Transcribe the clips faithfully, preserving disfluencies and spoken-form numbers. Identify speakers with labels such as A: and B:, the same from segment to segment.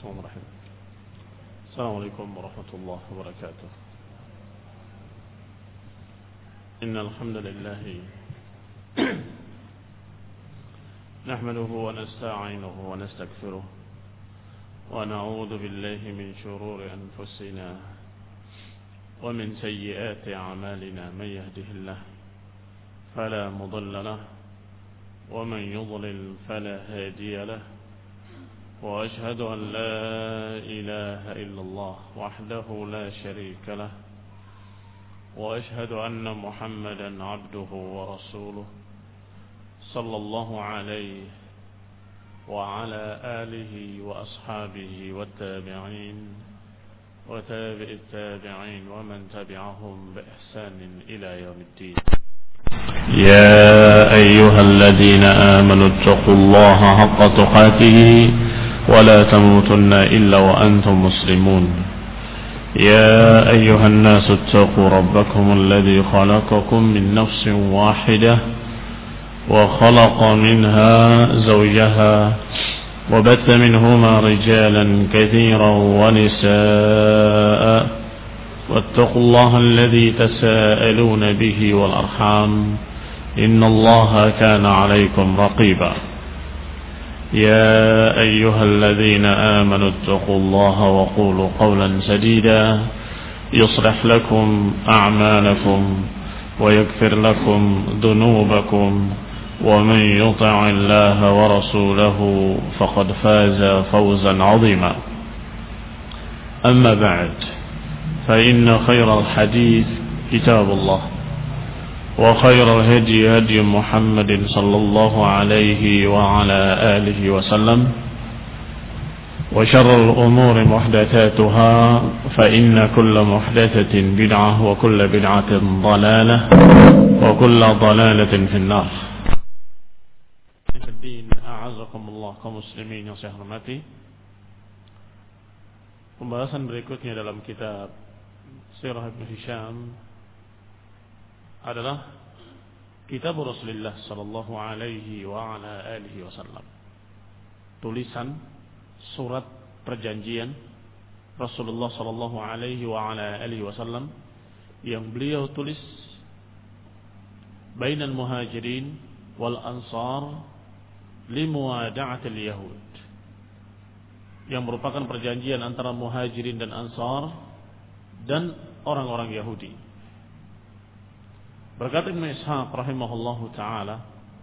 A: Bismillahirrahmanirrahim. Assalamualaikum warahmatullahi wabarakatuh. Innal hamdalillah nahmaduhu wa nasta'inuhu wa nastaghfiruh wa na'udzu billahi min shururi anfusina wa min sayyiati a'malina may yahdihillahu fala mudilla lahu wa man yudlil fala hadiya lahu. وأشهد أن لا إله إلا الله وحده لا شريك له وأشهد أن محمدا عبده ورسوله صلى الله عليه وعلى آله وأصحابه والتابعين وتابع التابعين ومن تبعهم بإحسان إلى يوم الدين. يا أيها الذين آمنوا اتقوا الله حق تقاته ولا تموتن إلا وأنتم مسلمون. يا أيها الناس اتقوا ربكم الذي خلقكم من نفس واحدة وخلق منها زوجها وبث منهما رجالا كثيرا ونساء واتقوا الله الذي تساءلون به والأرحام إن الله كان عليكم رقيبا. يا أيها الذين آمنوا اتقوا الله وقولوا قولا سديدا يصلح لكم أعمالكم ويغفر لكم ذنوبكم ومن يطع الله ورسوله فقد فاز فوزا عظيما. أما بعد فإن خير الحديث كتاب الله وخير الهدي هدي محمد صلى الله عليه وعلى آله وسلم وشر الأمور محدثاتها فإن كل محدثة بدعة وكل بدعة ضلالة وكل ضلالة في النار. أعزكم الله كمسلمين yang saya hormati. Pembahasan berikutnya dalam kitab Sirah Ibn Hisham adalah Kitab Rasulullah sallallahu alaihi wa ala alihi wasallam. Tulisan surat perjanjian Rasulullah sallallahu alaihi wa ala alihi wasallam yang beliau tulis bainal muhajirin wal ansar limuwada'atil yahud, yang merupakan perjanjian antara muhajirin dan ansar dan orang-orang Yahudi. Berkata Ibn Ishaq rahimahullahu ta'ala,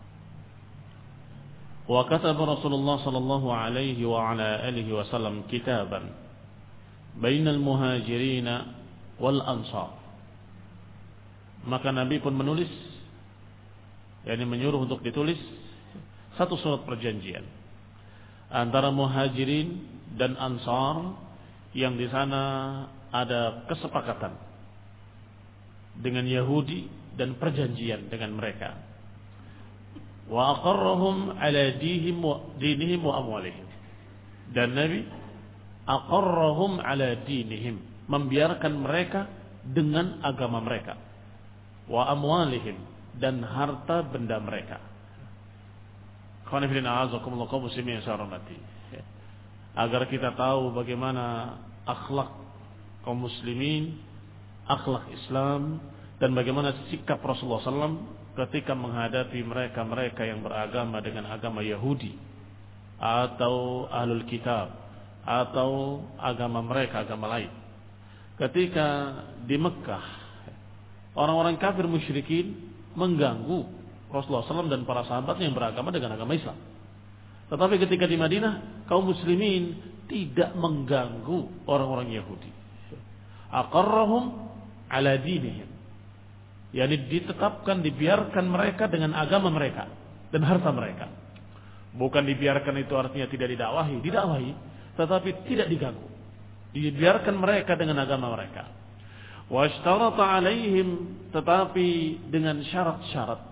A: wa kataba Rasulullah sallallahu alaihi wa ala alihi wasallam kitaban bainal muhajirin wal ansar. Maka Nabi pun menulis, yakni menyuruh untuk ditulis satu surat perjanjian antara muhajirin dan ansar, yang di sana ada kesepakatan dengan Yahudi dan perjanjian dengan mereka. Wa aqarrahum ala dinihim wa dinihim wa amwalihim. Dan Nabi aqarrahum ala dinihim, membiarkan mereka dengan agama mereka. Wa amwalihim, dan harta benda mereka. Khonifidin a'azakumullah kaum muslimin yang saya hormati. Agar kita tahu bagaimana akhlak kaum muslimin, akhlak Islam, dan bagaimana sikap Rasulullah sallallahu alaihi wasallam ketika menghadapi mereka-mereka yang beragama dengan agama Yahudi atau Ahlul Kitab atau agama mereka, agama lain. Ketika di Mekah orang-orang kafir musyrikin mengganggu Rasulullah sallallahu alaihi wasallam dan para sahabatnya yang beragama dengan agama Islam. Tetapi ketika di Madinah, kaum muslimin tidak mengganggu orang-orang Yahudi. Aqarrahum ala dinihim, yakni ditetapkan, dibiarkan mereka dengan agama mereka dan harta mereka. Bukan dibiarkan itu artinya tidak didakwahi, didakwahi, tetapi tidak diganggu. Dibiarkan mereka dengan agama mereka. Wa ishtarata alaihim, tetapi dengan syarat-syarat.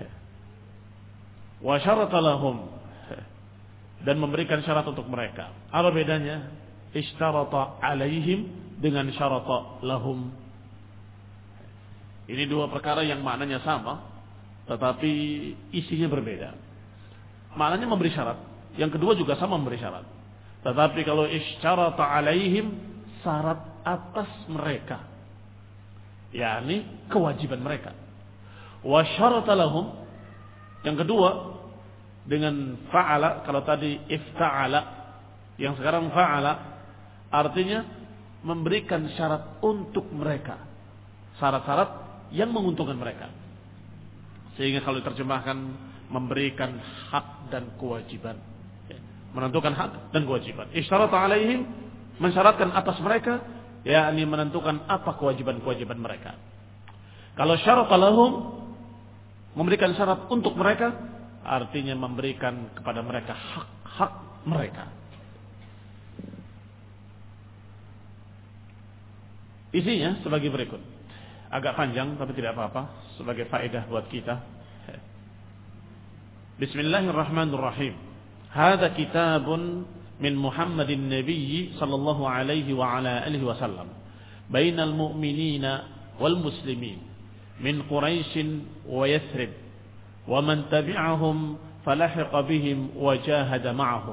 A: Wa syarata lahum, dan memberikan syarat untuk mereka. Apa bedanya ishtarata alaihim dengan syarata lahum? Ini dua perkara yang maknanya sama, tetapi isinya berbeda. Maknanya memberi syarat. Yang kedua juga sama memberi syarat. Tetapi kalau isyarata alaihim, syarat atas mereka, yakni kewajiban mereka. Wa syarata lahum, yang kedua dengan fa'ala, kalau tadi ifta'ala, yang sekarang fa'ala, artinya memberikan syarat untuk mereka, syarat-syarat yang menguntungkan mereka. Sehingga kalau diterjemahkan memberikan hak dan kewajiban, menentukan hak dan kewajiban. Isyarata alaihim, mensyaratkan atas mereka, yakni menentukan apa kewajiban-kewajiban mereka. Kalau syarata lahum, memberikan syarat untuk mereka, artinya memberikan kepada mereka hak-hak mereka. Isinya sebagai berikut. Agak panjang tapi tidak apa-apa, sebagai faedah buat kita. Bismillahirrahmanirrahim. Hada kitabun min Muhammadin Nabi sallallahu alaihi wa ala alihi wasallam bainal mu'minina wal muslimin min Quraisy wa Yathrib wa man tabi'ahum falahiqa bihim wa jahada ma'ahum.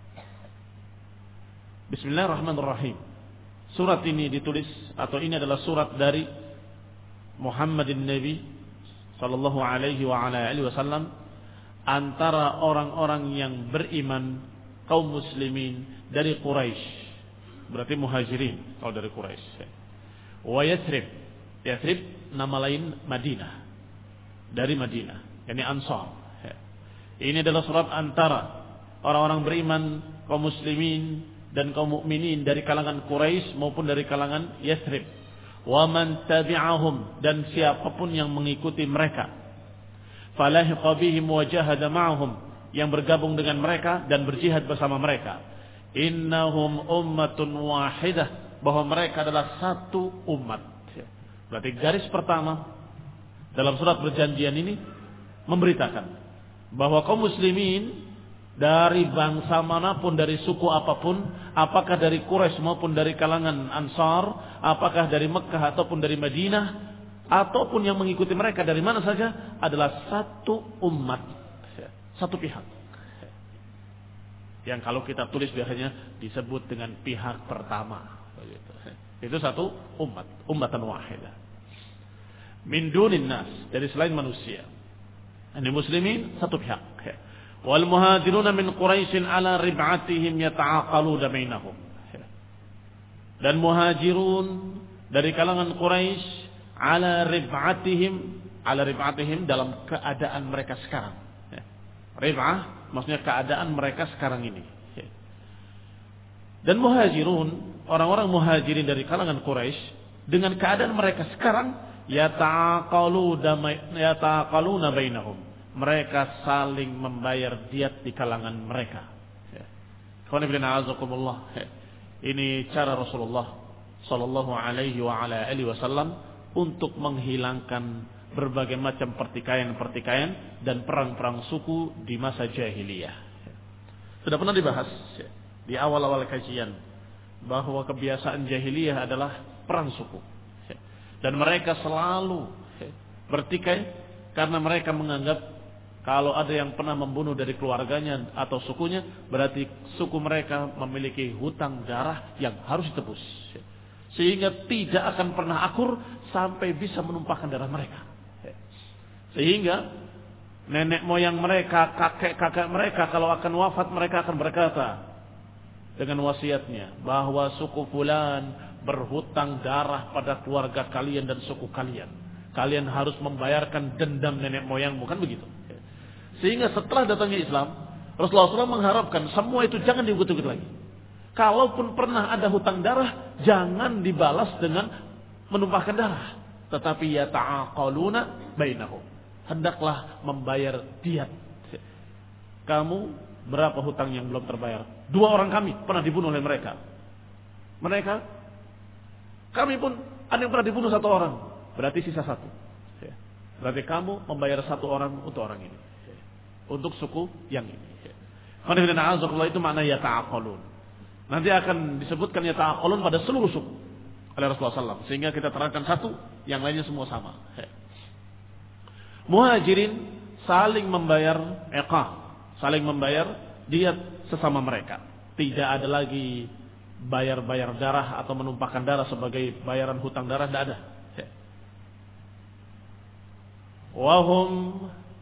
A: Bismillahirrahmanirrahim. Surat ini ditulis, atau ini adalah surat dari Muhammadin Nabi sallallahu alaihi wa ala alihi wasallam, antara orang-orang yang beriman, kaum muslimin dari Quraisy, berarti muhajirin kalau dari Quraisy. Wa Yathrib, Yathrib nama lain Madinah, dari Madinah, yakni Ansar. Ini adalah surat antara orang-orang beriman, kaum muslimin dan kaum mukminin dari kalangan Quraisy maupun dari kalangan Yathrib. Wa man tabi'ahum, dan siapapun yang mengikuti mereka. Falahiqa bihim wa jahada ma'ahum, yang bergabung dengan mereka dan berjihad bersama mereka. Innahum ummatun wahidah, bahwa mereka adalah satu umat. Berarti garis pertama dalam surat perjanjian ini memberitakan bahwa kaum muslimin dari bangsa manapun, dari suku apapun, apakah dari Quraisy maupun dari kalangan Ansar, apakah dari Mekah ataupun dari Madinah, ataupun yang mengikuti mereka dari mana saja, adalah satu umat, satu pihak. Yang kalau kita tulis biasanya disebut dengan pihak pertama. Itu satu umat, ummatan wahidah. Min dunin nas, dari selain manusia. Ini muslimin satu pihak. Wal muhajiruna min Quraisyin ala rib'atihim yata'aqaluna bainahum. Dan muhajirun dari kalangan Quraisy ala rib'atihim, ala rib'atihim dalam keadaan mereka sekarang. Rib'ah maksudnya keadaan mereka sekarang ini. Dan muhajirun, orang-orang muhajirin dari kalangan Quraisy dengan keadaan mereka sekarang, yata'aqaluna bainahum, mereka saling membayar diat di kalangan mereka. Ini cara Rasulullah sallallahu alaihi wa ala alihi wasallam untuk menghilangkan berbagai macam pertikaian-pertikaian dan perang-perang suku di masa jahiliyah. Sudah pernah dibahas di awal-awal kajian bahwa kebiasaan jahiliyah adalah perang suku. Dan mereka selalu bertikai karena mereka menganggap kalau ada yang pernah membunuh dari keluarganya atau sukunya, berarti suku mereka memiliki hutang darah yang harus ditebus. Sehingga tidak akan pernah akur sampai bisa menumpahkan darah mereka. Sehingga nenek moyang mereka, kakek-kakek mereka kalau akan wafat, mereka akan berkata dengan wasiatnya bahwa suku fulan berhutang darah pada keluarga kalian dan suku kalian. Kalian harus membayarkan dendam nenek moyang, bukan begitu? Sehingga setelah datangnya Islam, Rasulullah shallallahu alaihi wasallam mengharapkan semua itu jangan diukut-ukut lagi. Kalaupun pernah ada hutang darah, jangan dibalas dengan menumpahkan darah, tetapi ya ta'aqaluna bainahum, hendaklah membayar diat. Kamu berapa hutang yang belum terbayar? Dua orang kami pernah dibunuh oleh mereka. Mereka, kami pun ada yang pernah dibunuh satu orang, berarti sisa satu. Berarti kamu membayar satu orang untuk orang ini, untuk suku yang ini. Itu makna ya ta'aqalun. Nanti akan disebutkan ya ta'aqalun pada seluruh suku oleh Rasulullah shallallahu alaihi wasallam, sehingga kita terangkan satu, yang lainnya semua sama. Muhajirin saling membayar iqah, saling membayar diat sesama mereka. Tidak ada lagi bayar-bayar darah atau menumpahkan darah sebagai bayaran hutang darah, tidak ada. Wahum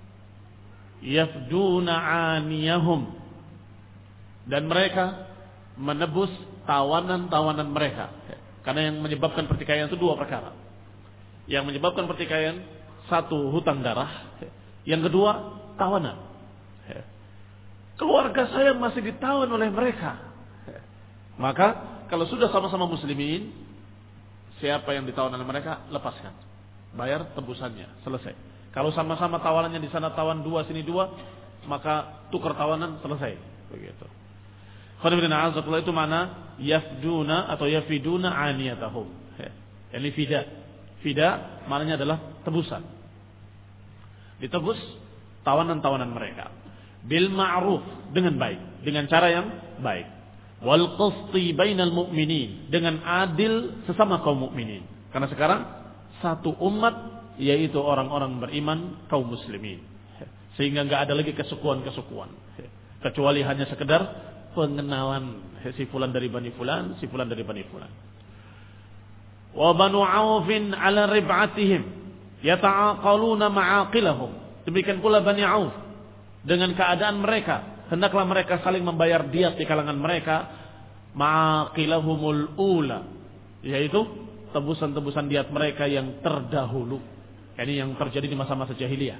A: yafduna aniyahum, dan mereka menebus tawanan-tawanan mereka. Karena yang menyebabkan pertikaian itu dua perkara. Yang menyebabkan pertikaian, satu hutang darah, yang kedua tawanan. Keluarga saya masih ditawan oleh mereka. Maka kalau sudah sama-sama muslimin, siapa yang ditawan oleh mereka, lepaskan, bayar tebusannya, selesai. Kalau sama-sama tawanannya di sana tawan dua, sini dua, maka tukar tawanan, selesai. Begitu. Khairuddin Azzaqullah itu mana yafduna atau yafiduna aniyatahum. Ini fida. Fida maknanya adalah tebusan. Ditebus tawanan-tawanan mereka. Bil ma'ruf, dengan baik, dengan cara yang baik. Wal qisti bainal mu'minin, dengan adil sesama kaum mukminin. Karena sekarang satu umat, yaitu orang-orang beriman kaum muslimin. Sehingga enggak ada lagi kesukuan-kesukuan. Kecuali hanya sekedar pengenalan, si fulan dari Bani Fulan, si fulan dari Bani Fulan. Wa Banu Aufin ala rib'atihim yata'aqaluna ma'aqilahum. Demikian pula Bani Auf, dengan keadaan mereka, hendaklah mereka saling membayar diat di kalangan mereka, ma'aqilahumul ula, yaitu tebusan-tebusan diat mereka yang terdahulu. Ini yang terjadi di masa-masa jahiliyah.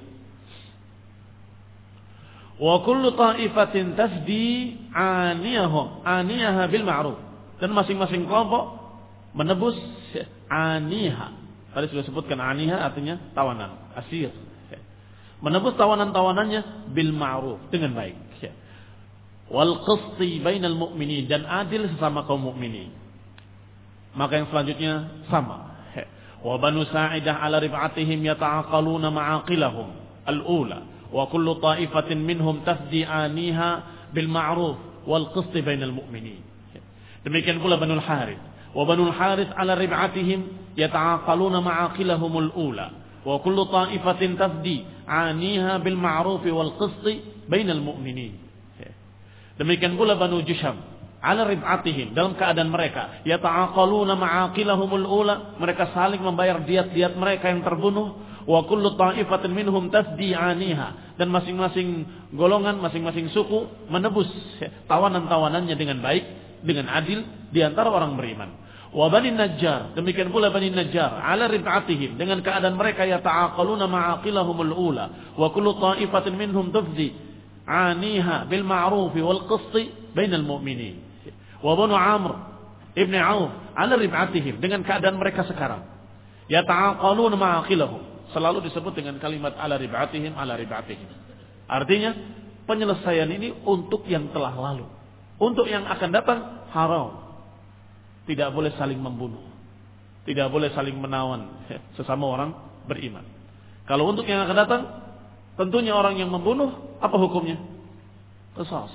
A: Wa kullu ta'ifatin tasdi aniyahum aniyaha bil ma'ruf, dan masing-masing kelompok menebus aniha. Tadi sudah sebutkan aniha artinya tawanan, asir. Menebus tawanan-tawanannya bil ma'ruf, dengan baik. Wal qisti bainal mu'minin, dan adil sesama kaum mukminin. Maka yang selanjutnya sama. Wa Banu Sa'idah ala rib'atihim yata'aqaluna ma'aqilahum al-ula, wa kullu ta'ifatin minhum tafdi aniha bil ma'ruf wal qisti bainal mu'minin. Demikian pula Banu Harith. Wa Banu Harith ala rib'atihim yata'aqaluna ma'aqilahum al-ula, wa kullu ta'ifatin tafdi aniha bil ma'ruf wal qisti bainal mu'minin. Demikian pula Banu Jusham ala rib'atihim, dalam keadaan mereka yata'aqaluna ma'aqilahumul ula, mereka saling membayar diat-diat mereka yang terbunuh. Wa kullu ta'ifatin minhum tafdi aniha, dan masing-masing golongan, masing-masing suku menebus tawanan-tawanannya dengan baik, dengan adil di antara orang beriman. Wa Bani Najjar, demikian pula Bani Najjar ala rib'atihim, dengan keadaan mereka yata'aqaluna ma'aqilahumul ula, wa kullu ta'ifatin minhum tafdi aniha bil ma'ruf wal qisti bainal mu'minin. Wa Banu Amr ibn Auf ala rib'atihim, dengan keadaan mereka sekarang yata'aqaluna ma'aqilahum, selalu disebut dengan kalimat ala rib'atihim ala rib'atihim. Artinya penyelesaian ini untuk yang telah lalu. Untuk yang akan datang haram. Tidak boleh saling membunuh, tidak boleh saling menawan sesama orang beriman. Kalau untuk yang akan datang, tentunya orang yang membunuh, apa hukumnya? Qisas.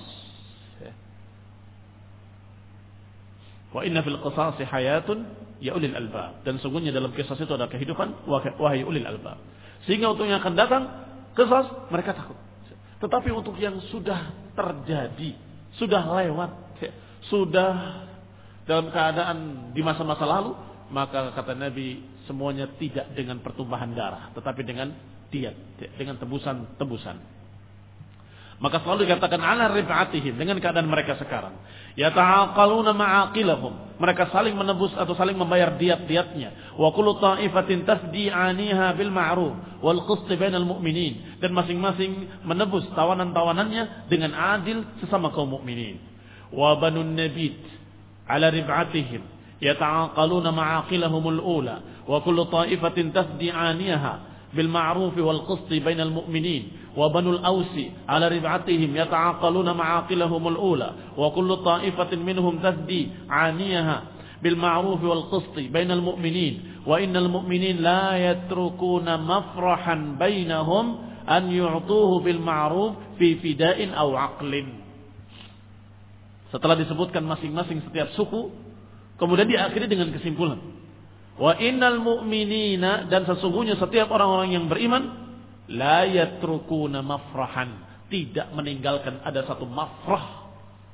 A: Wa inna fil qisasi hayatun ya ulil albab, dan sungguhnya dalam kisah itu ada kehidupan, wahai ulil albab. Sehingga untuk yang akan datang qisas, mereka takut. Tetapi untuk yang sudah terjadi, sudah lewat, sudah dalam keadaan di masa-masa lalu, maka kata Nabi, semuanya tidak dengan pertumpahan darah, tetapi dengan diat, dengan tebusan-tebusan. Maka selalu dikatakan ala rib'atihim, dengan keadaan mereka sekarang. Yata'aqaluna ma'aqilahum, mereka saling menebus atau saling membayar diat-diatnya. Wa kullu ta'ifatin tafdi aniha bil ma'ruf wal qisti bainal mu'minin, dan masing-masing menebus tawanan-tawanannya dengan adil sesama kaum mukminin. Wa Banu Nabit ala rib'atihim yata'aqaluna ma'aqilahumul ula, wa kullu ta'ifatin tafdi aniha bil ma'ruf wal qisti bainal mu'minin. Wa Banul Ausi ala rib'atihim yata'aqaluna ma'aqilahumul ula, wa kullu ta'ifatin minhum tafdi aniha bil ma'ruf wal qisti bainal mu'minin. Wa innal mu'minin la yatrukuna mafrahan bainahum an yu'tuhu bil ma'ruf fi fida'in aw aqlin. Setelah disebutkan masing-masing setiap suku, kemudian diakhiri dengan kesimpulan, wa innal mu'minina, dan sesungguhnya setiap orang-orang yang beriman, la yatrukuna mafrahan, tidak meninggalkan ada satu mafrah,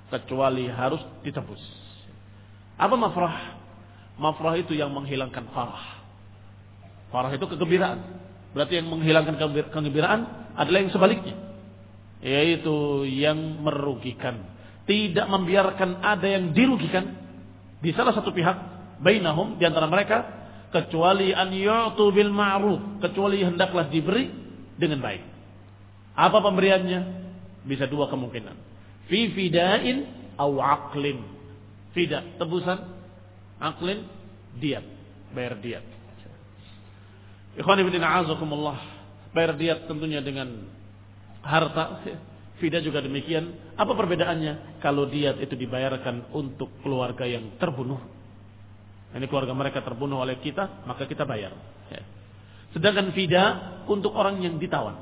A: kecuali harus ditebus. Apa mafrah? Mafrah itu yang menghilangkan farah. Farah itu kegembiraan. Berarti yang menghilangkan kegembiraan adalah yang sebaliknya, yaitu yang merugikan. Tidak membiarkan ada yang dirugikan di salah satu pihak, bainahum, di antara mereka, kecuali an yu'tu bil ma'ruf, kecuali hendaklah diberi dengan baik. Apa pemberiannya? Bisa dua kemungkinan. Fi fida'in aw aqlin. Fida, tebusan. Aqlin, diat, bayar diat. Ikhwan fillah a'azakumullah, bayar diat tentunya dengan harta. Fida juga demikian. Apa perbedaannya? Kalau diat itu dibayarkan untuk keluarga yang terbunuh, ini keluarga mereka terbunuh oleh kita, maka kita bayar. Sedangkan fida untuk orang yang ditawan.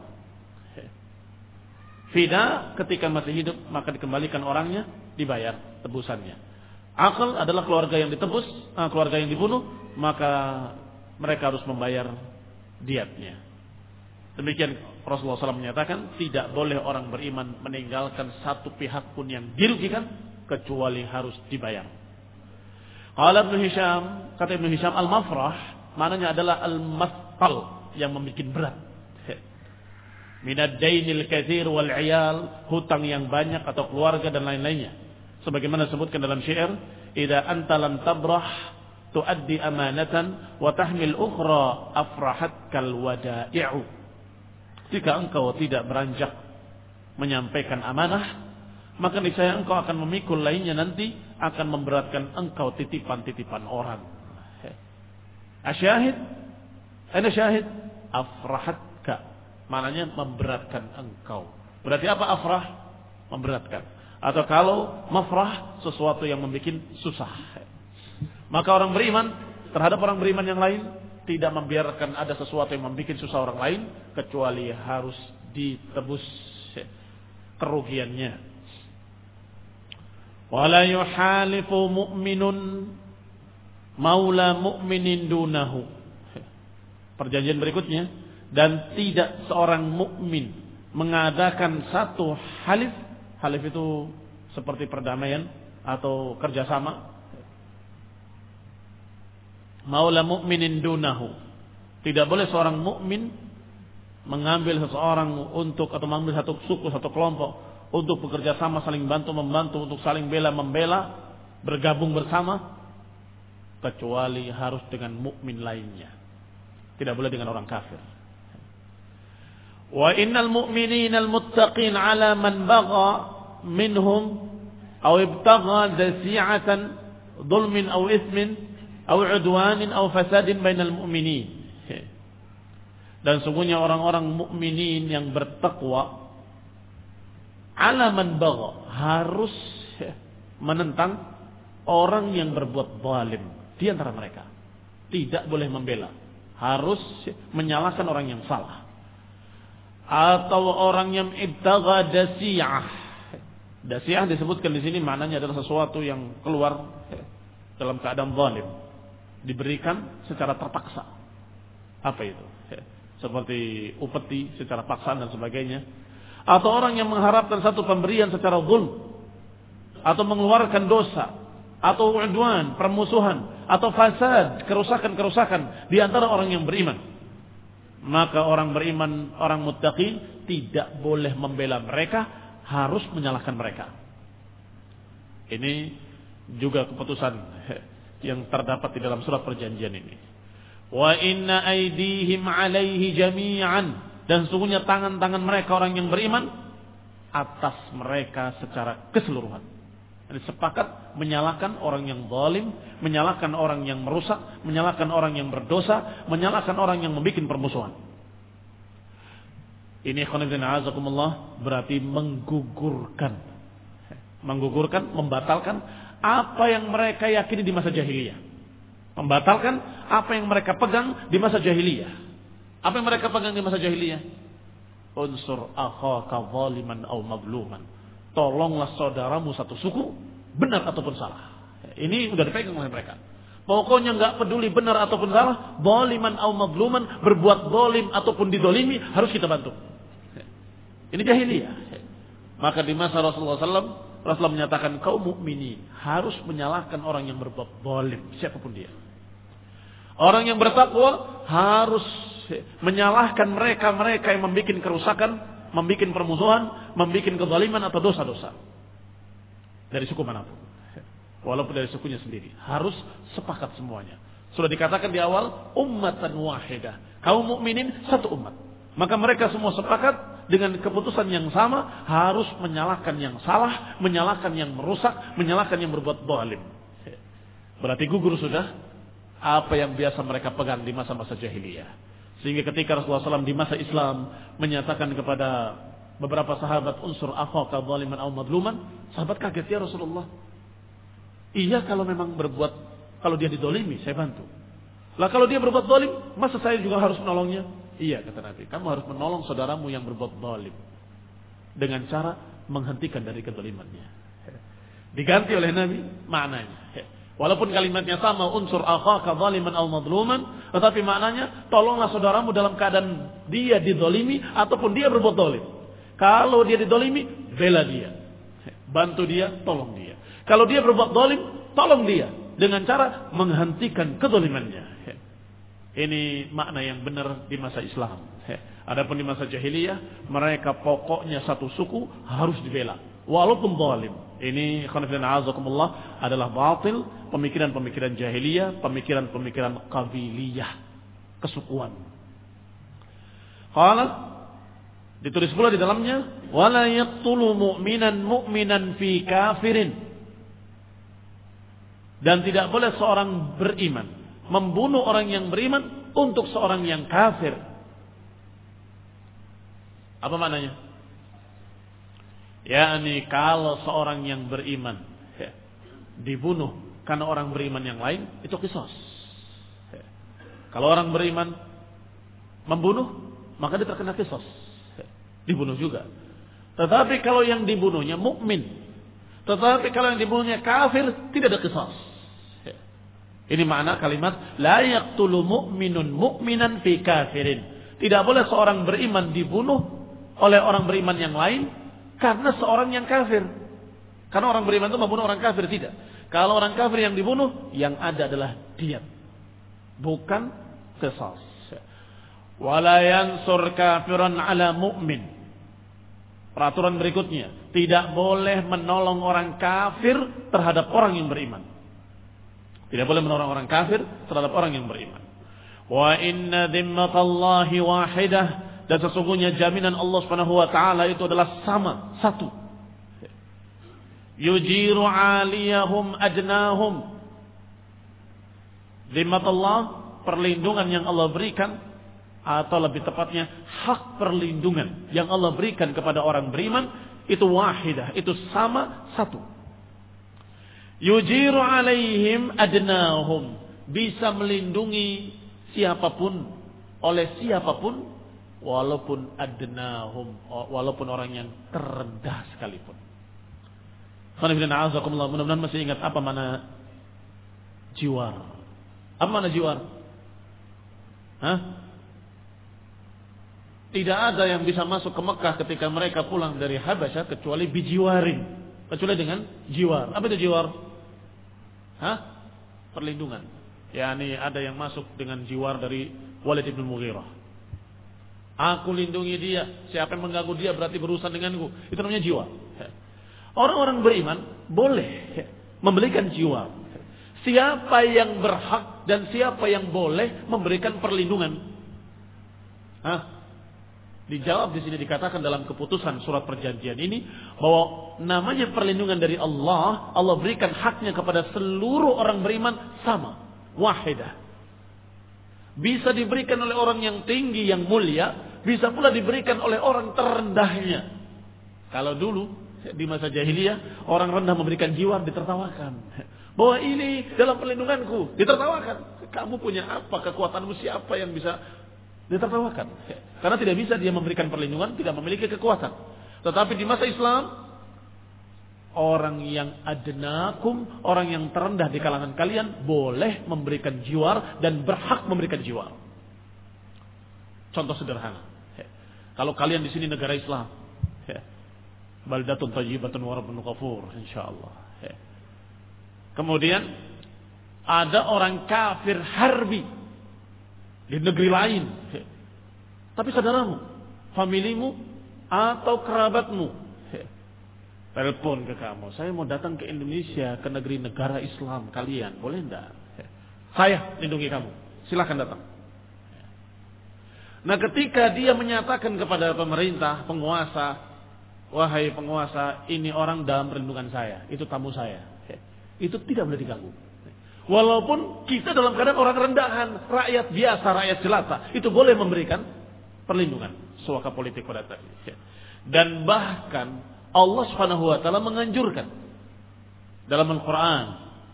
A: Fida ketika masih hidup, maka dikembalikan orangnya, dibayar tebusannya. Akal adalah keluarga yang ditebus, keluarga yang dibunuh, maka mereka harus membayar diatnya. Demikian Rasulullah shallallahu alaihi wasallam menyatakan, tidak boleh orang beriman meninggalkan satu pihak pun yang dirugikan kecuali harus dibayar. Qala Ibnu Hisham, kata Ibnu Hisham, al-mafrah maknanya adalah al-masqal, yang membuat berat. Minad dainil katsir wal 'iyal, hutang yang banyak atau keluarga dan lain-lainnya. Sebagaimana disebutkan dalam syair, idza anta lam tabrah tuaddi amanatan wa tahmil ukhra afrahatkal wada'i'u. Jika engkau tidak beranjak menyampaikan amanah, maka niscaya engkau akan memikul lainnya nanti akan memberatkan engkau titipan-titipan orang. Asyahid, ana syahid, afrahatka, maknanya memberatkan engkau. Berarti apa afrah? Memberatkan. Atau kalau mafrah, sesuatu yang membuat susah. Maka orang beriman terhadap orang beriman yang lain tidak membiarkan ada sesuatu yang membuat susah orang lain, kecuali harus ditebus kerugiannya. Wala yuhalifu mu'minun maula mu'minin dunahu. Perjanjian berikutnya, dan tidak seorang mukmin mengadakan satu halif. Halif itu seperti perdamaian atau kerjasama. Maula mu'minin dunahu. Tidak boleh seorang mukmin mengambil seseorang untuk, atau mengambil satu suku, satu kelompok untuk bekerja sama, saling bantu membantu, untuk saling bela membela, bergabung bersama, kecuali harus dengan mukmin lainnya. Tidak boleh dengan orang kafir. Wa innal mu'minina al-muttaqin 'ala man bagha minhum aw ibtagha dasi'atan dhulmin aw ithmin aw 'udwanin aw fasadin bainal mu'minin. Dan sungguhnya orang-orang mukminin yang bertakwa, 'ala man bagha, harus menentang orang yang berbuat zalim di antara mereka. Tidak boleh membela, harus menyalahkan orang yang salah. Atau orang yang ibtagha dasi'ah. Dasi'ah disebutkan di sini maknanya adalah sesuatu yang keluar dalam keadaan zalim, diberikan secara terpaksa. Apa itu? Seperti upeti secara paksaan dan sebagainya. Atau orang yang mengharapkan satu pemberian secara zulm, atau mengeluarkan dosa, atau udwan, permusuhan, atau fasad, kerusakan-kerusakan di antara orang yang beriman. Maka orang beriman, orang muttaqin, tidak boleh membela mereka, harus menyalahkan mereka. Ini juga keputusan yang terdapat di dalam surat perjanjian ini. Wa inna aydihim 'alaihi jami'an, dan sungguhnya tangan-tangan mereka orang yang beriman atas mereka secara keseluruhan. Ini sepakat menyalahkan orang yang zalim, menyalahkan orang yang merusak, menyalahkan orang yang berdosa, menyalahkan orang yang membuat permusuhan. Ini khonibina azakumullah berarti menggugurkan, menggugurkan, membatalkan apa yang mereka yakini di masa jahiliyah, membatalkan apa yang mereka pegang di masa jahiliyah. Apa yang mereka pegang di masa jahiliyah? Unsur akhaka zaliman aw mazluman. Tolonglah saudaramu satu suku, benar ataupun salah. Ini sudah dipegang oleh mereka. Pokoknya enggak peduli benar ataupun salah, zaliman aw mazluman, berbuat zalim ataupun didolimi, harus kita bantu. Ini jahiliyah. Maka di masa Rasulullah shallallahu alaihi wasallam Rasulullah menyatakan kaum mukminin harus menyalahkan orang yang berbuat zalim, siapapun dia. Orang yang bertakwa harus menyalahkan mereka-mereka yang membuat kerusakan, membuat permusuhan, membuat kezaliman atau dosa-dosa. Dari suku manapun. Walaupun dari sukunya sendiri. Harus sepakat semuanya. Sudah dikatakan di awal, ummatan wahidah. Kaum mukminin satu umat. Maka mereka semua sepakat dengan keputusan yang sama, harus menyalahkan yang salah, menyalahkan yang merusak, menyalahkan yang berbuat zalim. Berarti gugur sudah apa yang biasa mereka pegang di masa-masa jahiliyah. Sehingga ketika Rasulullah shallallahu alaihi wasallam di masa Islam menyatakan kepada beberapa sahabat, unsur akhaka zaliman aw madluman, sahabat kaget, ya Rasulullah. Iya kalau memang berbuat, kalau dia didolimi saya bantu. Lah kalau dia berbuat zalim, masa saya juga harus menolongnya? Iya kata Nabi, kamu harus menolong saudaramu yang berbuat zalim dengan cara menghentikan dari kezalimannya. Diganti oleh Nabi maknanya. Walaupun kalimatnya sama, unsur akhaka zaliman aw madluman, tetapi maknanya tolonglah saudaramu dalam keadaan dia didolimi ataupun dia berbuat zalim. Kalau dia didolimi, bela dia, bantu dia, tolong dia. Kalau dia berbuat zalim, tolong dia dengan cara menghentikan kezalimannya. Ini makna yang benar di masa Islam. Adapun di masa jahiliyah, mereka pokoknya satu suku harus dibela walaupun zalim. Ini khonifidina azakumullah adalah batil, pemikiran-pemikiran jahiliyah, pemikiran-pemikiran qabiliyah, kesukuan. Qala, ditulis pula di dalamnya, wala yaqtulu mu'minan mu'minan fi kafirin. Dan tidak boleh seorang beriman membunuh orang yang beriman untuk seorang yang kafir. Apa maknanya? yakni kalau seorang yang beriman ya, dibunuh karena orang beriman yang lain, itu qisas. Ya. Kalau orang beriman membunuh, maka dia terkena qisas. Ya. Dibunuh juga. Tetapi kalau yang dibunuhnya mukmin, tetapi kalau yang dibunuhnya kafir, tidak ada qisas. Ya. Ini makna kalimat la yaqtulu mu'minun mu'minan fi kafirin. Tidak boleh seorang beriman dibunuh oleh orang beriman yang lain karena seorang yang kafir. Karena orang beriman itu membunuh orang kafir, tidak. Kalau orang kafir yang dibunuh, yang ada adalah diyat, bukan qisas. Wala yansur kafiran ala mu'min. Peraturan berikutnya, tidak boleh menolong orang kafir terhadap orang yang beriman. Tidak boleh menolong orang kafir terhadap orang yang beriman. Wa inna dhimmatallahi wahidah. Dan sesungguhnya jaminan Allah Subhanahu wa taala itu adalah sama, satu. Yujiru aliyahum adnahum. Dhimmatullah, perlindungan yang Allah berikan, atau lebih tepatnya hak perlindungan yang Allah berikan kepada orang beriman, itu wahidah, itu sama, satu. Yujiru alaihim adnahum, bisa melindungi siapapun, oleh siapapun, walaupun adnahum, walaupun orang yang terendah sekalipun. Mudah-mudahan masih ingat apa mana jiwar. Apa mana jiwar? Hah? Tidak ada yang bisa masuk ke Mekah ketika mereka pulang dari Habasyah kecuali bijiwarin, kecuali dengan jiwar. Apa itu jiwar? Hah? Perlindungan. Yani ada yang masuk dengan jiwar dari Walid bin Mughirah. Aku lindungi dia. Siapa yang mengganggu dia berarti berurusan denganku. Itu namanya jiwa. Orang-orang beriman boleh memberikan jiwa. Siapa yang berhak dan siapa yang boleh memberikan perlindungan? Hah? Dijawab di sini, dikatakan dalam keputusan surat perjanjian ini bahwa namanya perlindungan dari Allah, Allah berikan haknya kepada seluruh orang beriman sama, wahidah. Bisa diberikan oleh orang yang tinggi, yang mulia, bisa pula diberikan oleh orang terendahnya. Kalau dulu di masa jahiliyah, orang rendah memberikan jiwar, ditertawakan. Bahwa ini dalam perlindunganku, ditertawakan. Kamu punya apa, kekuatanmu siapa yang bisa, ditertawakan. Karena tidak bisa dia memberikan perlindungan, tidak memiliki kekuatan. Tetapi di masa Islam, orang yang adnakum, orang yang terendah di kalangan kalian, boleh memberikan jiwar dan berhak memberikan jiwar. Contoh sederhana. Kalau kalian di sini negara Islam, Baldatun thayyibatun wa rabbun ghafur, insyaallah. Kemudian ada orang kafir harbi di negeri lain. Tapi saudaramu, familimu atau kerabatmu telepon ke kamu, saya mau datang ke Indonesia, ke negeri negara Islam kalian, boleh enggak? Saya lindungi kamu, silakan datang. Nah, ketika dia menyatakan kepada pemerintah, penguasa, wahai penguasa, ini orang dalam perlindungan saya, itu tamu saya, itu tidak boleh diganggu. Walaupun kita dalam keadaan orang rendahan, rakyat biasa, rakyat jelata, itu boleh memberikan perlindungan suaka politik pada tadi. Dan bahkan Allah Subhanahu wa taala menganjurkan dalam Al-Qur'an,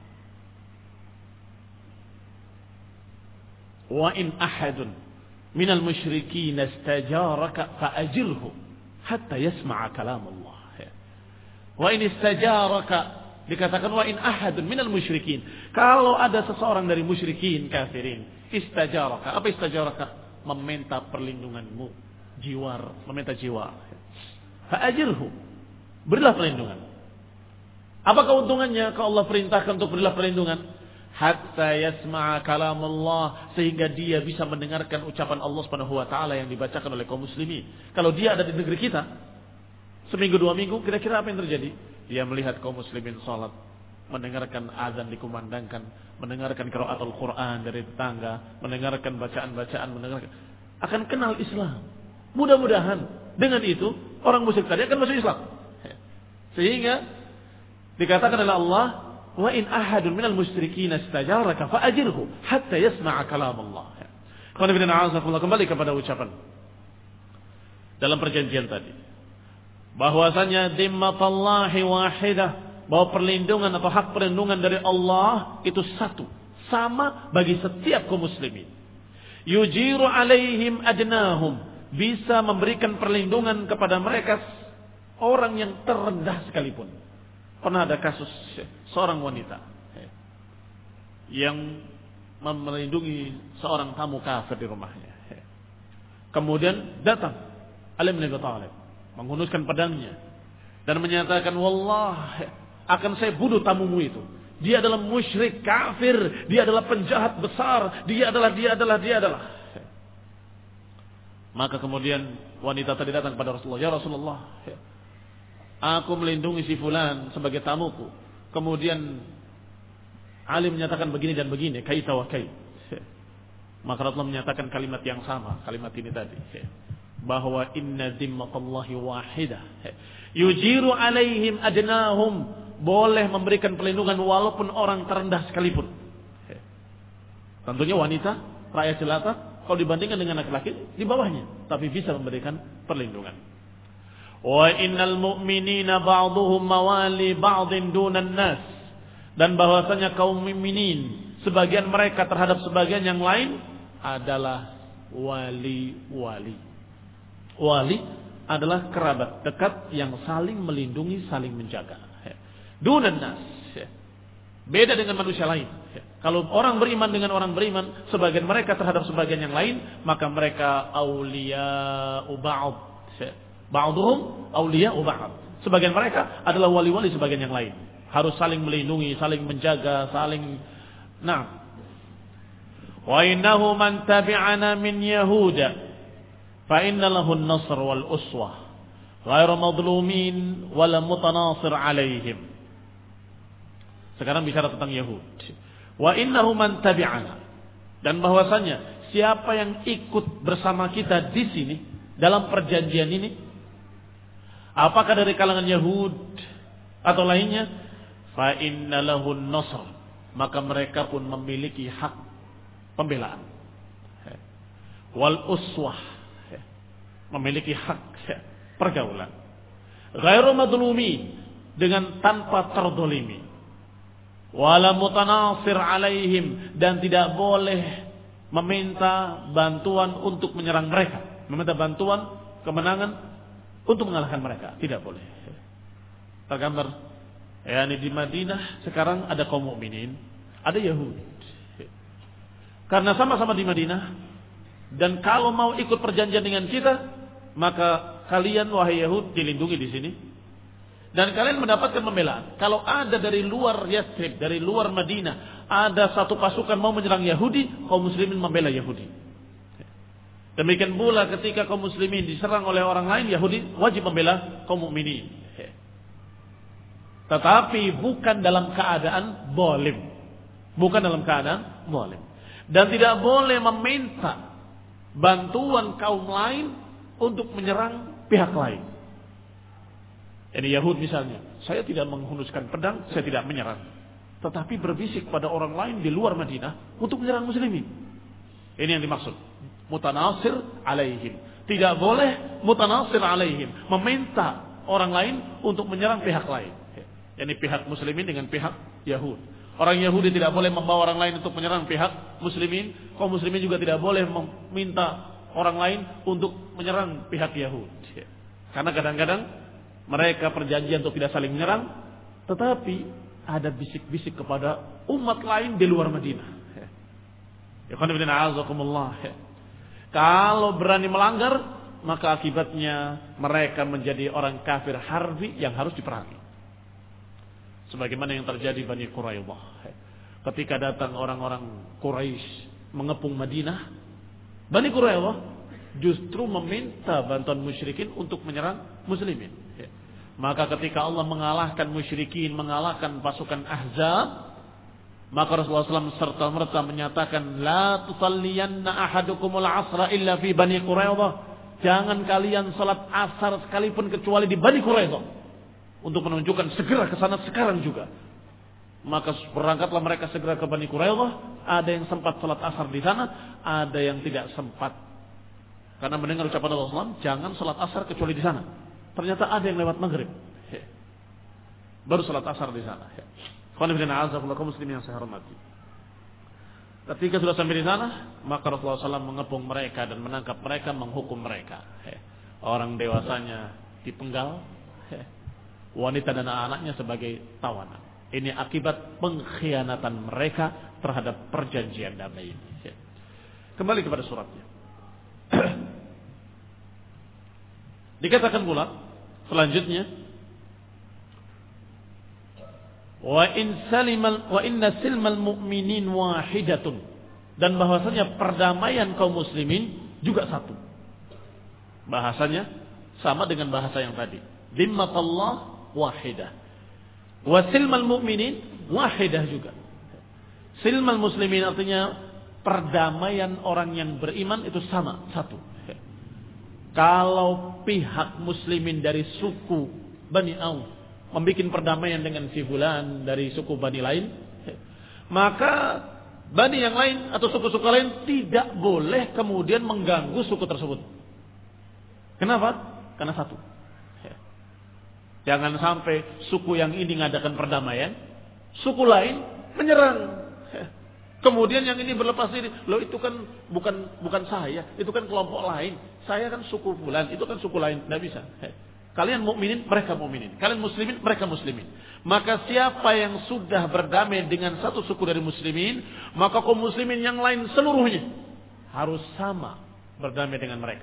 A: wa in ahadun minal musyrikin istajaraka fa'ajirhu hatta yasma'a kalam Allah. Wa in istajaraka, dikatakan wa in ahadun minal musyrikin, kalau ada seseorang dari musyrikin kafirin, istajaraka, apa istajaraka? Meminta perlindunganmu, jiwar, meminta jiwar. Fa'ajirhu, berilah perlindungan. Apa keuntungannya kalau Allah perintahkan untuk berilah perlindungan? Hatta yasma'a kalam Allah, sehingga dia bisa mendengarkan ucapan Allah Subhanahu wa taala yang dibacakan oleh kaum muslimin. Kalau dia ada di negeri kita seminggu dua minggu, kira-kira apa yang terjadi? Dia melihat kaum muslimin salat, mendengarkan azan dikumandangkan, mendengarkan qiraatul Quran dari tetangga, mendengarkan bacaan-bacaan, mendengarkan, akan kenal Islam. Mudah-mudahan dengan itu orang musyrik tadi akan masuk Islam. Sehingga dikatakan oleh Allah, wa in ahadun minal musyrikin istajaraka fa'ajirhu hatta yasma'a kalam Allah. Kembali kepada ucapan dalam perjanjian tadi, bahwasanya dhimmatallahi wahidah, bahwa perlindungan atau hak perlindungan dari Allah itu satu, sama bagi setiap kaum muslimin. Yujiru alaihim adnahum, bisa memberikan perlindungan kepada mereka orang yang terendah sekalipun. Pernah ada kasus seorang wanita yang melindungi seorang tamu kafir di rumahnya. Kemudian datang Ali bin Abi Thalib, menghunuskan pedangnya dan menyatakan, wallah, akan saya bunuh tamumu itu. Dia adalah musyrik kafir, dia adalah penjahat besar, dia adalah, dia adalah, dia adalah. Maka kemudian wanita tadi datang kepada Rasulullah, ya Rasulullah, aku melindungi si fulan sebagai tamuku. Kemudian Ali menyatakan begini dan begini, kaita wa kait. Maka Rasulullah menyatakan kalimat yang sama, kalimat ini tadi, bahwa inna dhimmatallahi wahidah yujiru alaihim adnahum, boleh memberikan perlindungan walaupun orang terendah sekalipun. Tentunya wanita, rakyat jelata, kalau dibandingkan dengan laki-laki di bawahnya, tapi bisa memberikan perlindungan. Wa innal mu'minina ba'dhuhum mawali ba'dhin dunan nas, dan bahwasanya kaum mukminin sebagian mereka terhadap sebagian yang lain adalah wali-wali. Wali adalah kerabat dekat yang saling melindungi, saling menjaga. Dunan nas, beda dengan manusia lain. Kalau orang beriman dengan orang beriman, sebagian mereka terhadap sebagian yang lain, maka mereka awliya'u ba'd. Ba'duhum awliya'u ba'd. Sebagian mereka adalah wali-wali sebagian yang lain. Harus saling melindungi, saling menjaga, saling. Nah, wa innahu man tabi'ana min yahuda fa inna lahu an-nasr wal uswah ghairu madlumin wala mutanasir alaihim. Sekarang bicara tentang Yahud. Wa innahu man tabi'ana, dan bahwasanya siapa yang ikut bersama kita di sini dalam perjanjian ini, apakah dari kalangan Yahud atau lainnya, fa inna lahu an-nasr, maka mereka pun memiliki hak pembelaan. Wal uswah, memiliki hak pergaulan. Ghairu madlumin, dengan tanpa terdolimi. Wala mutanasir alaihim, dan tidak boleh meminta bantuan untuk menyerang mereka, meminta bantuan kemenangan untuk mengalahkan mereka, tidak boleh. Tergambar ya, ini di Madinah sekarang ada kaum mukminin, ada Yahudi. Karena sama-sama di Madinah, dan kalau mau ikut perjanjian dengan kita, maka kalian wahai Yahud dilindungi di sini, Dan kalian mendapatkan pembelaan. Kalau ada dari luar Yathrib, dari luar Madinah, ada satu pasukan mau menyerang Yahudi, kaum muslimin membela Yahudi. Demikian pula ketika kaum muslimin diserang oleh orang lain, Yahudi wajib membela kaum mukminin. Tetapi bukan dalam keadaan zalim. Bukan dalam keadaan zalim. Dan tidak boleh meminta bantuan kaum lain untuk menyerang pihak lain. Ini Yahud misalnya, saya tidak menghunuskan pedang, saya tidak menyerang. Tetapi berbisik pada orang lain di luar Madinah untuk menyerang muslimin. Ini yang dimaksud. Mutanasir alaihim. Tidak boleh mutanasir alaihim. Meminta orang lain untuk menyerang pihak lain. Ini pihak muslimin dengan pihak Yahud. Orang Yahudi tidak boleh membawa orang lain untuk menyerang pihak muslimin. Kaum muslimin juga tidak boleh meminta orang lain untuk menyerang pihak Yahud. Karena kadang-kadang mereka perjanjian untuk tidak saling menyerang, tetapi ada bisik-bisik kepada umat lain di luar Madinah. Kalau berani melanggar, maka akibatnya mereka menjadi orang kafir harbi yang harus diperangi. Sebagaimana yang terjadi Bani Quraidah. Ketika datang orang-orang Quraisy mengepung Madinah, Bani Quraidah justru meminta bantuan musyrikin untuk menyerang muslimin. Maka ketika Allah mengalahkan musyrikin, mengalahkan pasukan Ahzab, maka Rasulullah shallallahu alaihi wasallam serta merta menyatakan, La tusalliyanna ahadukumul asra illa fi Bani Quraidah. Jangan kalian salat asar sekalipun kecuali di Bani Quraidah. Untuk menunjukkan segera ke sana sekarang juga. Maka berangkatlah mereka segera ke Bani Quraidah. Ada yang sempat salat asar di sana, ada yang tidak sempat. Karena mendengar ucapan Rasulullah shallallahu alaihi wasallam, jangan salat asar kecuali di sana. Ternyata ada yang lewat maghrib. Baru salat asar di sana. Kaum muslimin yang saya hormati. Ketika sudah sampai di sana, maka Rasulullah shallallahu alaihi wasallam mengepung mereka dan menangkap mereka, menghukum mereka. Orang dewasanya dipenggal, wanita dan anak-anaknya sebagai tawanan. Ini akibat pengkhianatan mereka terhadap perjanjian damai ini. Kembali kepada suratnya. Dikatakan pula selanjutnya, wa in salimal wa inna silmal mu'minin wahidatun, dan bahwasanya perdamaian kaum muslimin juga satu. Bahasanya sama dengan bahasa yang tadi. Dhimmatullah wahidah. Wa silmal mu'minin wahidah juga. Silmal muslimin artinya perdamaian orang yang beriman itu sama, satu. Kalau pihak muslimin dari suku Bani Auf membuat perdamaian dengan si fulan dari suku Bani lain, maka Bani yang lain atau suku-suku lain tidak boleh kemudian mengganggu suku tersebut. Kenapa? Karena satu. Jangan sampai suku yang ini mengadakan perdamaian, suku lain menyerang. Kemudian yang ini berlepas diri, loh itu kan bukan bukan saya, itu kan kelompok lain. Saya kan suku fulan, itu kan suku lain, tidak bisa. Kalian mukminin, mereka mukminin. Kalian muslimin, mereka muslimin. Maka siapa yang sudah berdamai dengan satu suku dari muslimin, maka kaum muslimin yang lain seluruhnya harus sama berdamai dengan mereka.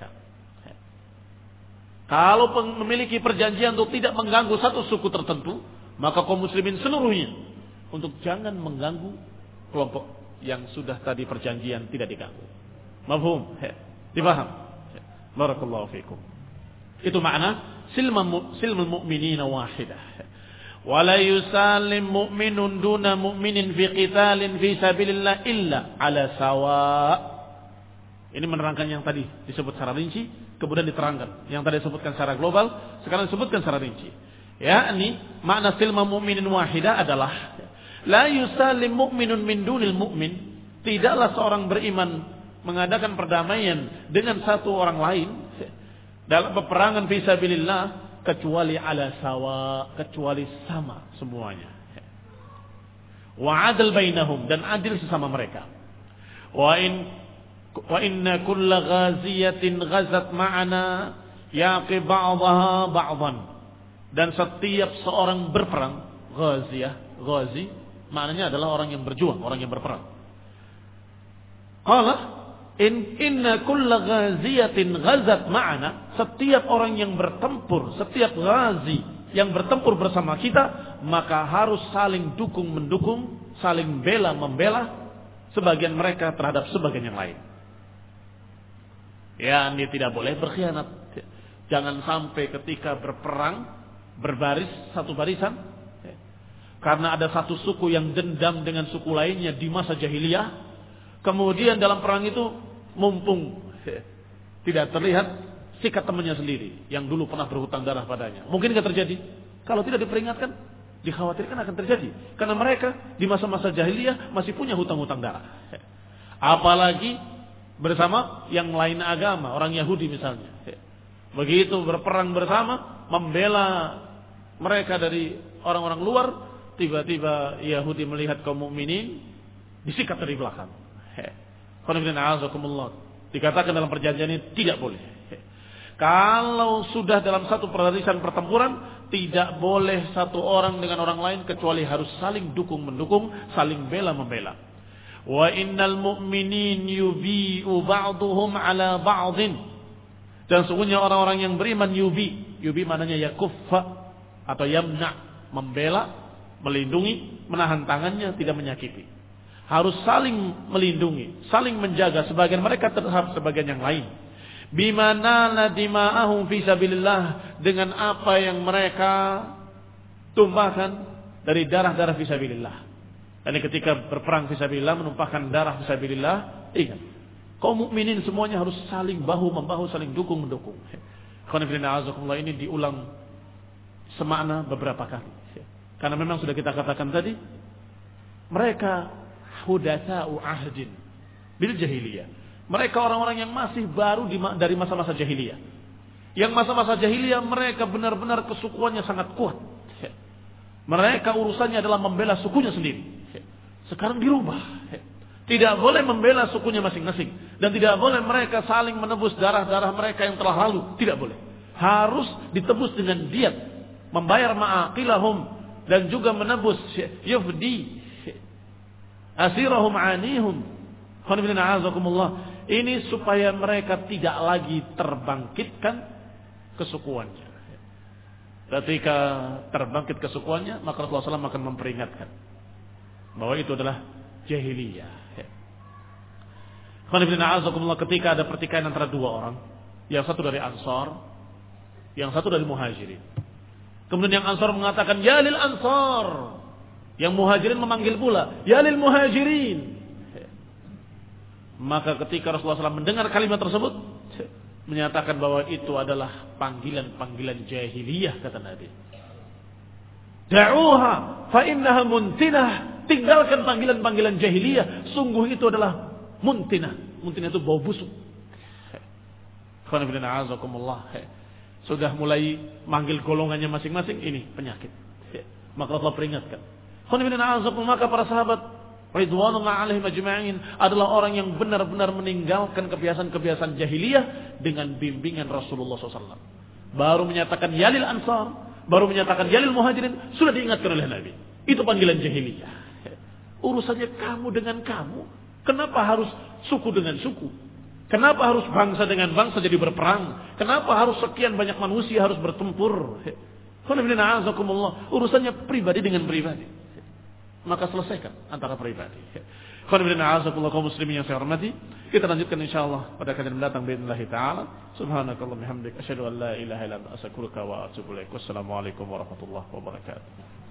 A: Kalau memiliki perjanjian untuk tidak mengganggu satu suku tertentu, maka kaum muslimin seluruhnya untuk jangan mengganggu kelompok yang sudah tadi perjanjian tidak diganggu. Mafhum? Dipaham? Barakallahu fikum. Itu makna silmul silmul mu'minina wahidah. Wa la yusallim mu'minun duna mu'minin fi qitalin fi sabilillah illa ala sawa. Ini menerangkan yang tadi disebut secara rinci, kemudian diterangkan. Yang tadi disebutkan secara global, sekarang disebutkan secara rinci. Ya, ini makna silmul mu'minin wahidah adalah la yusallim mu'minun min dunil mu'min. Tidaklah seorang beriman mengadakan perdamaian dengan satu orang lain dalam peperangan fisabilillah kecuali ala sawa, kecuali sama semuanya. Wa adl bainahum, dan adil sesama mereka. Wa in wa inna kulla ghaziyatin ghazat ma'ana yaqi ba'daha ba'dhan. Dan setiap seorang berperang, ghaziyah, ghazi maknanya adalah orang yang berjuang, orang yang berperang. Qala in inna kulla ghaziyatin ghazat ma'ana, setiap orang yang bertempur, setiap ghazi yang bertempur bersama kita, maka harus saling dukung-mendukung, saling bela-membela sebagian mereka terhadap sebagian yang lain. Ya, ini tidak boleh berkhianat. Jangan sampai ketika berperang, berbaris satu barisan, karena ada satu suku yang dendam dengan suku lainnya di masa jahiliyah, kemudian dalam perang itu mumpung tidak terlihat sikat temannya sendiri yang dulu pernah berhutang darah padanya. Mungkin tidak terjadi. Kalau tidak diperingatkan, dikhawatirkan akan terjadi. Karena mereka di masa-masa jahiliyah masih punya hutang-hutang darah. Apalagi bersama yang lain agama, orang Yahudi misalnya. Begitu berperang bersama, membela mereka dari orang-orang luar, tiba-tiba Yahudi melihat kaum mukminin disikat dari belakang. Dikatakan dalam perjanjian ini tidak boleh. Kalau sudah dalam satu barisan pertempuran, tidak boleh satu orang dengan orang lain kecuali harus saling dukung mendukung, saling bela membela. Wa innal mu'minin yubi'u ba'duhum ala ba'din. Dan sesungguhnya orang-orang yang beriman yubi, yubi maknanya yakuffa atau yamna, membela, melindungi, menahan tangannya, tidak menyakiti. Harus saling melindungi, saling menjaga sebagian mereka terhadap sebagian yang lain. Bimana la dima'ahum fi sabilillah, dengan apa yang mereka tumpahkan dari darah-darah fi sabilillah. Dan ketika berperang fi sabilillah, menumpahkan darah fi sabilillah, ingat, kaum mukminin semuanya harus saling bahu membahu, saling dukung mendukung. Ini diulang semakna beberapa kali. Karena memang sudah kita katakan tadi, mereka hudatsa'u ahdin bil jahiliyah. Mereka orang-orang yang masih baru di, dari masa-masa jahiliyah. Yang masa-masa jahiliyah mereka benar-benar kesukuannya sangat kuat. Mereka urusannya adalah membela sukunya sendiri. Sekarang dirubah. Tidak boleh membela sukunya masing-masing. Dan tidak boleh mereka saling menebus darah-darah mereka yang telah lalu. Tidak boleh. Harus ditebus dengan diat. Membayar ma'aqilahum. Dan juga menebus yufdi asirahum anihum. Ini supaya mereka tidak lagi terbangkitkan kesukuannya. Ketika terbangkit kesukuannya, maka Rasulullah shallallahu alaihi wasallam akan memperingatkan bahwa itu adalah jahiliyah. Ketika ada pertikaian antara dua orang, yang satu dari Ansar, yang satu dari Muhajirin. Kemudian yang Ansar mengatakan, ya lil Ansar. Yang Muhajirin memanggil pula, ya lil Muhajirin. Maka ketika Rasulullah shallallahu alaihi wasallam mendengar kalimat tersebut, menyatakan bahwa itu adalah panggilan-panggilan jahiliyah, kata Nabi. Da'uha fa innaha muntinah. Tinggalkan panggilan-panggilan jahiliyah, sungguh itu adalah muntinah. Muntinah itu bau busuk. Sudah mulai manggil golongannya masing-masing, ini penyakit. Maka Allah peringatkan. Maka para sahabat ridwanullah alaihim ajma'in adalah orang yang benar-benar meninggalkan kebiasaan-kebiasaan jahiliyah dengan bimbingan Rasulullah shallallahu alaihi wasallam. Baru menyatakan yalil ansar, baru menyatakan yalil muhajirin, sudah diingatkan oleh Nabi. Itu panggilan jahiliyah. Urusannya kamu dengan kamu. Kenapa harus suku dengan suku? Kenapa harus bangsa dengan bangsa jadi berperang? Kenapa harus sekian banyak manusia harus bertempur? Urusannya pribadi dengan pribadi. Maka selesaikan antara pribadi. Kaum muslimin yang saya hormati, kita lanjutkan insyaallah pada kajian mendatang باذن taala. Subhanakallahumma hamdika asyhadu an la ilaha illa anta astaghfiruka wa atubu ilaik. Wassalamualaikum warahmatullahi wabarakatuh.